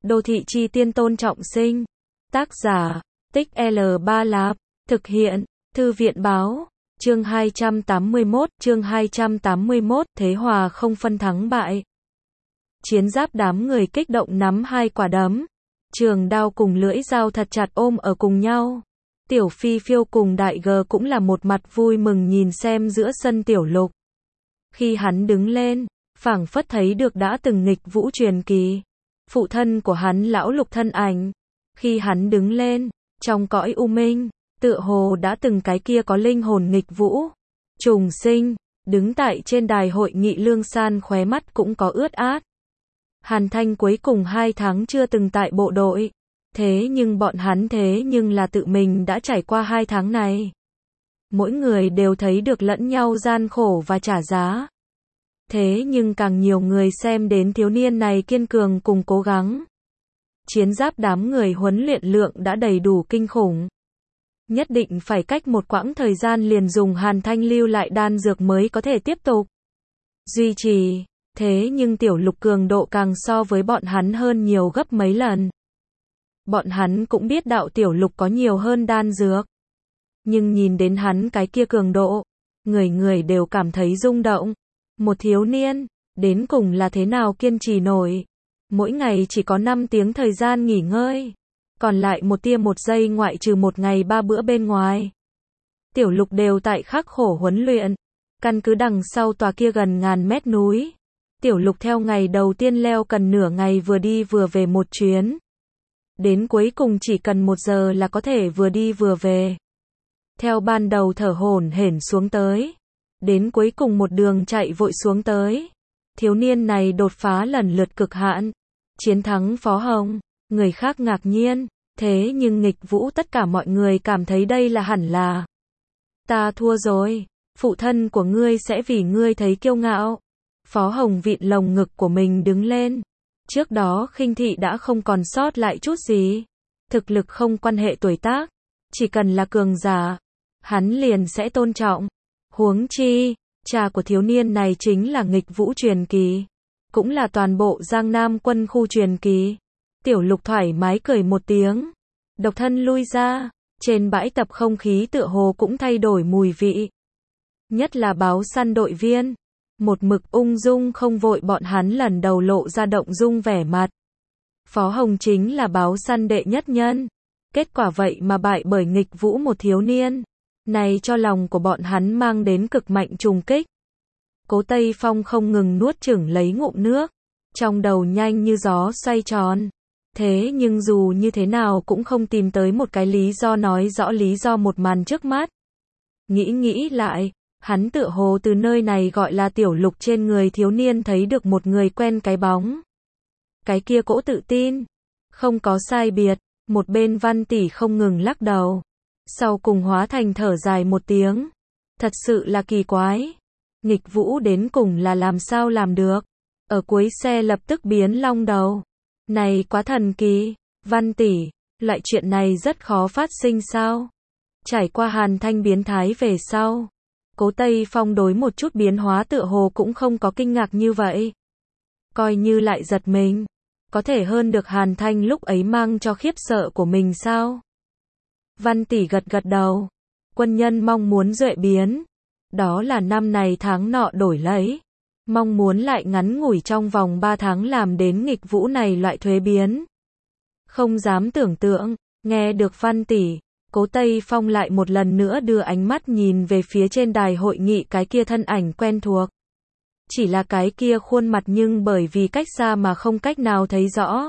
Đô thị chi tiên Tôn Trọng Sinh. Tác giả, Tích L3 Lạp. Thực hiện, Thư viện báo. Chương 281, thế hòa không phân thắng bại. Chiến giáp đám người kích động nắm hai quả đấm. Trường đao cùng lưỡi dao thật chặt ôm ở cùng nhau. Tiểu Phi Phiêu cùng Đại G cũng là một mặt vui mừng nhìn xem giữa sân Tiểu Lục. Khi hắn đứng lên, phảng phất thấy được đã từng nghịch vũ truyền kỳ. Phụ thân của hắn lão Lục thân ảnh. Khi hắn đứng lên, trong cõi u minh, tựa hồ đã từng cái kia có linh hồn nghịch vũ. Trùng sinh, đứng tại trên đài hội nghị Lương San khóe mắt cũng có ướt át. Hàn Thanh cuối cùng 2 tháng chưa từng tại bộ đội. Thế nhưng bọn hắn là tự mình đã trải qua 2 tháng này. Mỗi người đều thấy được lẫn nhau gian khổ và trả giá. Thế nhưng càng nhiều người xem đến thiếu niên này kiên cường cùng cố gắng. Chiến giáp đám người huấn luyện lượng đã đầy đủ kinh khủng. Nhất định phải cách một quãng thời gian liền dùng Hàn Thanh lưu lại đan dược mới có thể tiếp tục duy trì. Thế nhưng Tiểu Lục cường độ càng so với bọn hắn hơn nhiều gấp mấy lần. Bọn hắn cũng biết đạo Tiểu Lục có nhiều hơn đan dược. Nhưng nhìn đến hắn cái kia cường độ, người người đều cảm thấy rung động. Một thiếu niên, đến cùng là thế nào kiên trì nổi. Mỗi ngày chỉ có 5 tiếng thời gian nghỉ ngơi. Còn lại một tia một giây ngoại trừ một ngày 3 bữa bên ngoài. Tiểu Lục đều tại khắc khổ huấn luyện. Căn cứ đằng sau tòa kia gần 1000 mét núi. Tiểu Lục theo ngày đầu tiên leo cần nửa ngày vừa đi vừa về một chuyến. Đến cuối cùng chỉ cần 1 giờ là có thể vừa đi vừa về. Theo ban đầu thở hổn hển xuống tới. Đến cuối cùng một đường chạy vội xuống tới. Thiếu niên này đột phá lần lượt cực hạn. Chiến thắng Phó Hồng. Người khác ngạc nhiên. Thế nhưng nghịch vũ tất cả mọi người cảm thấy đây là hẳn là. Ta thua rồi. Phụ thân của ngươi sẽ vì ngươi thấy kiêu ngạo. Phó Hồng vịn lồng ngực của mình đứng lên. Trước đó khinh thị đã không còn sót lại chút gì. Thực lực không quan hệ tuổi tác. Chỉ cần là cường giả, hắn liền sẽ tôn trọng. Huống chi, cha của thiếu niên này chính là nghịch vũ truyền kỳ. Cũng là toàn bộ Giang Nam quân khu truyền kỳ. Tiểu Lục thoải mái cười một tiếng. Độc thân lui ra. Trên bãi tập không khí tựa hồ cũng thay đổi mùi vị. Nhất là báo săn đội viên. Một mực ung dung không vội bọn hắn lần đầu lộ ra động dung vẻ mặt. Phó Hồng chính là báo săn đệ nhất nhân. Kết quả vậy mà bại bởi nghịch vũ một thiếu niên. Này cho lòng của bọn hắn mang đến cực mạnh trùng kích. Cố Tây Phong không ngừng nuốt chửng lấy ngụm nước. Trong đầu nhanh như gió xoay tròn. Thế nhưng dù như thế nào cũng không tìm tới một cái lý do nói rõ lý do một màn trước mắt. Nghĩ lại. Hắn tựa hồ từ nơi này gọi là Tiểu Lục trên người thiếu niên thấy được một người quen cái bóng. Cái kia cỗ tự tin. Không có sai biệt. Một bên Văn tỷ không ngừng lắc đầu. Sau cùng hóa thành thở dài một tiếng. Thật sự là kỳ quái. Nghịch vũ đến cùng là làm sao làm được. Ở cuối xe lập tức biến long đầu. Này quá thần kỳ. Văn tỷ, loại chuyện này rất khó phát sinh sao. Trải qua Hàn Thanh biến thái về sau. Cố Tây Phong đối một chút biến hóa tựa hồ cũng không có kinh ngạc như vậy. Coi như lại giật mình. Có thể hơn được Hàn Thanh lúc ấy mang cho khiếp sợ của mình sao? Văn tỷ gật đầu. Quân nhân mong muốn duệ biến. Đó là năm này tháng nọ đổi lấy. Mong muốn lại ngắn ngủi trong vòng 3 tháng làm đến nghịch vũ này loại thuế biến. Không dám tưởng tượng. Nghe được Văn tỷ. Cố Tây Phong lại một lần nữa đưa ánh mắt nhìn về phía trên đài hội nghị cái kia thân ảnh quen thuộc. Chỉ là cái kia khuôn mặt nhưng bởi vì cách xa mà không cách nào thấy rõ.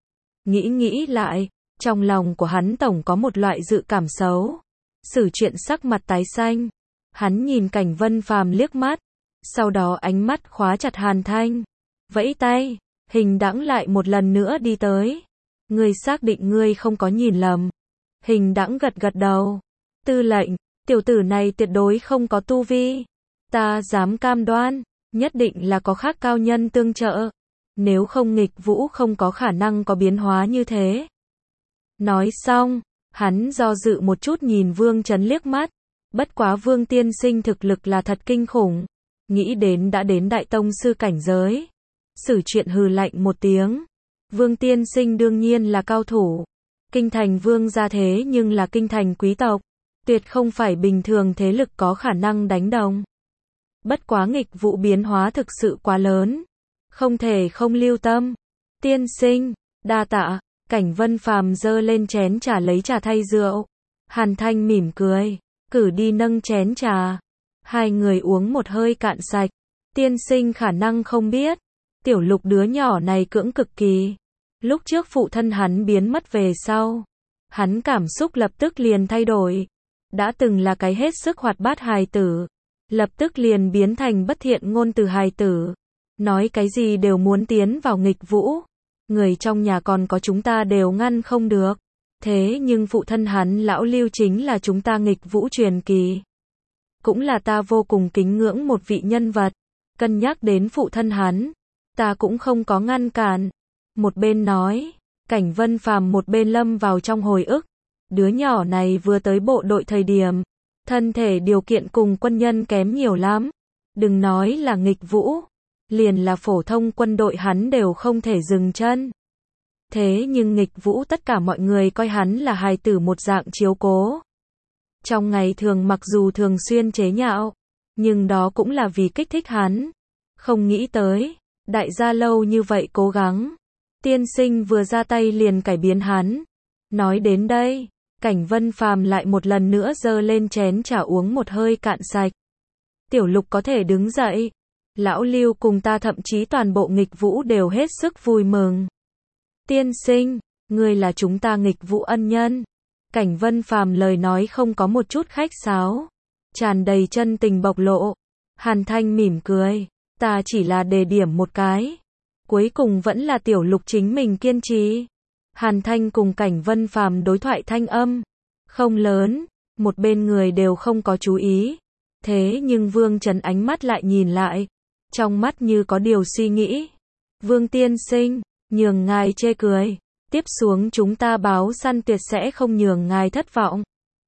Nghĩ lại, trong lòng của hắn tổng có một loại dự cảm xấu. Xử chuyện sắc mặt tái xanh. Hắn nhìn Cảnh Vân Phàm liếc mắt. Sau đó ánh mắt khóa chặt Hàn Thanh. Vẫy tay, Hình Đãng lại một lần nữa đi tới. Ngươi xác định ngươi không có nhìn lầm. Hình Đãng gật đầu. Tư lệnh, tiểu tử này tuyệt đối không có tu vi. Ta dám cam đoan, nhất định là có khác cao nhân tương trợ. Nếu không nghịch vũ không có khả năng có biến hóa như thế. Nói xong, hắn do dự một chút nhìn Vương Chấn liếc mắt. Bất quá Vương tiên sinh thực lực là thật kinh khủng. Nghĩ đến đã đến đại tông sư cảnh giới. Xử chuyện hừ lạnh một tiếng. Vương tiên sinh đương nhiên là cao thủ. Kinh thành vương gia thế nhưng là kinh thành quý tộc. Tuyệt không phải bình thường thế lực có khả năng đánh đồng. Bất quá nghịch vụ biến hóa thực sự quá lớn. Không thể không lưu tâm. Tiên sinh, đa tạ. Cảnh Vân Phàm giơ lên chén trà lấy trà thay rượu. Hàn Thanh mỉm cười, cử đi nâng chén trà. Hai người uống một hơi cạn sạch. Tiên sinh khả năng không biết. Tiểu Lục đứa nhỏ này cưỡng cực kỳ. Lúc trước phụ thân hắn biến mất về sau. Hắn cảm xúc lập tức liền thay đổi. Đã từng là cái hết sức hoạt bát hài tử. Lập tức liền biến thành bất thiện ngôn từ hài tử. Nói cái gì đều muốn tiến vào nghịch vũ. Người trong nhà còn có chúng ta đều ngăn không được. Thế nhưng phụ thân hắn lão Lưu chính là chúng ta nghịch vũ truyền kỳ. Cũng là ta vô cùng kính ngưỡng một vị nhân vật. Cân nhắc đến phụ thân hắn, ta cũng không có ngăn cản. Một bên nói, Cảnh Vân Phàm một bên lâm vào trong hồi ức. Đứa nhỏ này vừa tới bộ đội thời điểm, thân thể điều kiện cùng quân nhân kém nhiều lắm. Đừng nói là nghịch vũ, liền là phổ thông quân đội hắn đều không thể dừng chân. Thế nhưng nghịch vũ tất cả mọi người coi hắn là hài tử một dạng chiếu cố. Trong ngày thường mặc dù thường xuyên chế nhạo, nhưng đó cũng là vì kích thích hắn. Không nghĩ tới, đại gia lâu như vậy cố gắng. Tiên sinh vừa ra tay liền cải biến hắn. Nói đến đây, Cảnh Vân Phàm lại một lần nữa giơ lên chén trà uống một hơi cạn sạch. Tiểu Lục có thể đứng dậy. Lão Lưu cùng ta thậm chí toàn bộ nghịch vũ đều hết sức vui mừng. Tiên sinh, ngươi là chúng ta nghịch vũ ân nhân. Cảnh Vân Phàm lời nói không có một chút khách sáo, tràn đầy chân tình bộc lộ. Hàn Thanh mỉm cười, ta chỉ là đề điểm một cái. Cuối cùng vẫn là Tiểu Lục chính mình kiên trì. Hàn Thanh cùng Cảnh Vân Phàm đối thoại thanh âm không lớn, một bên người đều không có chú ý. Thế nhưng Vương Trấn ánh mắt lại nhìn lại, trong mắt như có điều suy nghĩ. Vương tiên sinh, nhường ngài chê cười, tiếp xuống chúng ta báo săn tuyệt sẽ không nhường ngài thất vọng.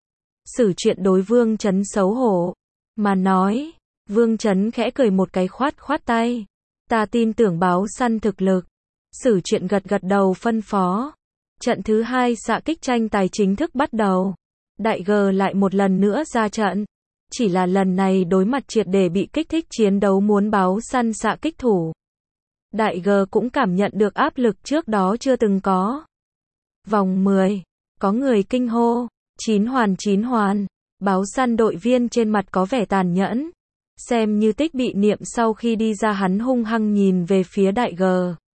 Xử chuyện đối Vương Trấn xấu hổ, mà nói. Vương Trấn khẽ cười một cái khoát khoát tay. Ta tin tưởng báo săn thực lực. Xử chuyện gật gật đầu phân phó. Trận thứ 2 xạ kích tranh tài chính thức bắt đầu. Đại G lại một lần nữa ra trận. Chỉ là lần này đối mặt triệt để bị kích thích chiến đấu muốn báo săn xạ kích thủ. Đại G cũng cảm nhận được áp lực trước đó chưa từng có. Vòng 10, có người kinh hô, 9 hoàn, báo săn đội viên trên mặt có vẻ tàn nhẫn. Xem như tích bị niệm sau khi đi ra hắn hung hăng nhìn về phía Đại G.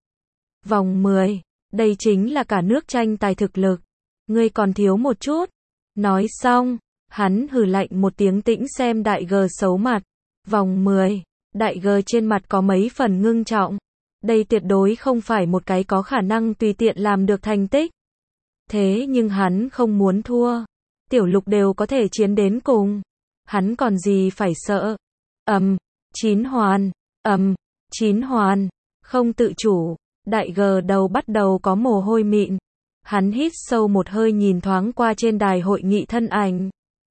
Vòng 10, đây chính là cả nước tranh tài thực lực. Ngươi còn thiếu một chút. Nói xong, hắn hừ lạnh một tiếng tĩnh xem Đại G xấu mặt. Vòng 10, Đại G trên mặt có mấy phần ngưng trọng. Đây tuyệt đối không phải một cái có khả năng tùy tiện làm được thành tích. Thế nhưng hắn không muốn thua. Tiểu Lục đều có thể chiến đến cùng. Hắn còn gì phải sợ. 9 hoàn, không tự chủ. Đại G đầu bắt đầu có mồ hôi mịn. Hắn hít sâu một hơi nhìn thoáng qua trên đài hội nghị thân ảnh.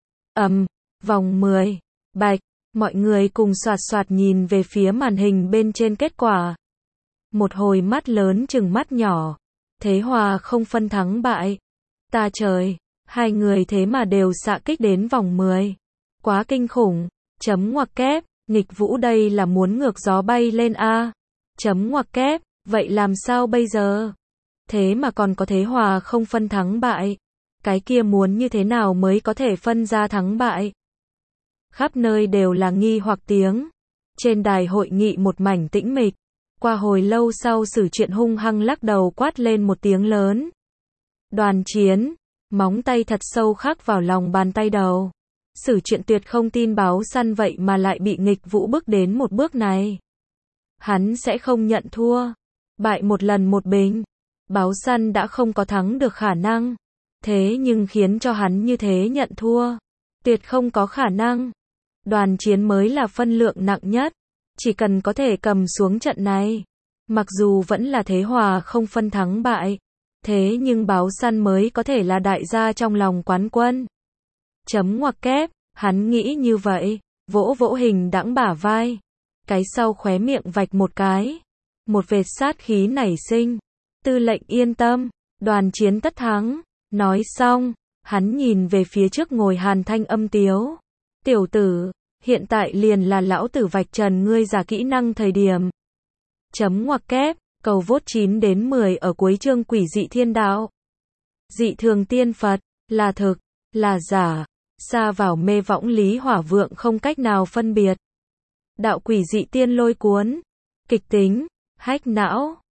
Vòng 10, bạch, mọi người cùng xoạt xoạt nhìn về phía màn hình bên trên kết quả. Một hồi mắt lớn chừng mắt nhỏ. Thế hòa không phân thắng bại. Ta trời, hai người thế mà đều xạ kích đến vòng 10. Quá kinh khủng. Chấm ngoặc kép, nghịch vũ đây là muốn ngược gió bay lên a. Chấm ngoặc kép, vậy làm sao bây giờ? Thế mà còn có thế hòa không phân thắng bại. Cái kia muốn như thế nào mới có thể phân ra thắng bại? Khắp nơi đều là nghi hoặc tiếng. Trên đài hội nghị một mảnh tĩnh mịch. Qua hồi lâu sau Sử Chuyện hung hăng lắc đầu quát lên một tiếng lớn. Đoàn Chiến, móng tay thật sâu khắc vào lòng bàn tay đầu. Sử Chuyện tuyệt không tin báo săn vậy mà lại bị nghịch vũ bước đến một bước này. Hắn sẽ không nhận thua. Bại một lần một bình. Báo săn đã không có thắng được khả năng. Thế nhưng khiến cho hắn như thế nhận thua. Tuyệt không có khả năng. Đoàn Chiến mới là phân lượng nặng nhất. Chỉ cần có thể cầm xuống trận này. Mặc dù vẫn là thế hòa không phân thắng bại. Thế nhưng báo săn mới có thể là đại gia trong lòng quán quân. Chấm ngoặc kép, hắn nghĩ như vậy. Vỗ vỗ Hình Đãng bả vai. Cái sau khóe miệng vạch một cái. Một vệt sát khí nảy sinh. Tư lệnh yên tâm, đoàn chiến tất thắng. Nói xong, hắn nhìn về phía trước ngồi Hàn Thanh âm tiếu. Tiểu tử, hiện tại liền là lão tử vạch trần ngươi giả kỹ năng thời điểm. Chấm ngoặc kép, cầu vote 9 đến 10 ở cuối chương quỷ dị thiên đạo. Dị thường tiên Phật, là thực, là giả, xa vào mê võng lý hỏa vượng không cách nào phân biệt. Đạo quỷ dị tiên lôi cuốn, kịch tính, hách não.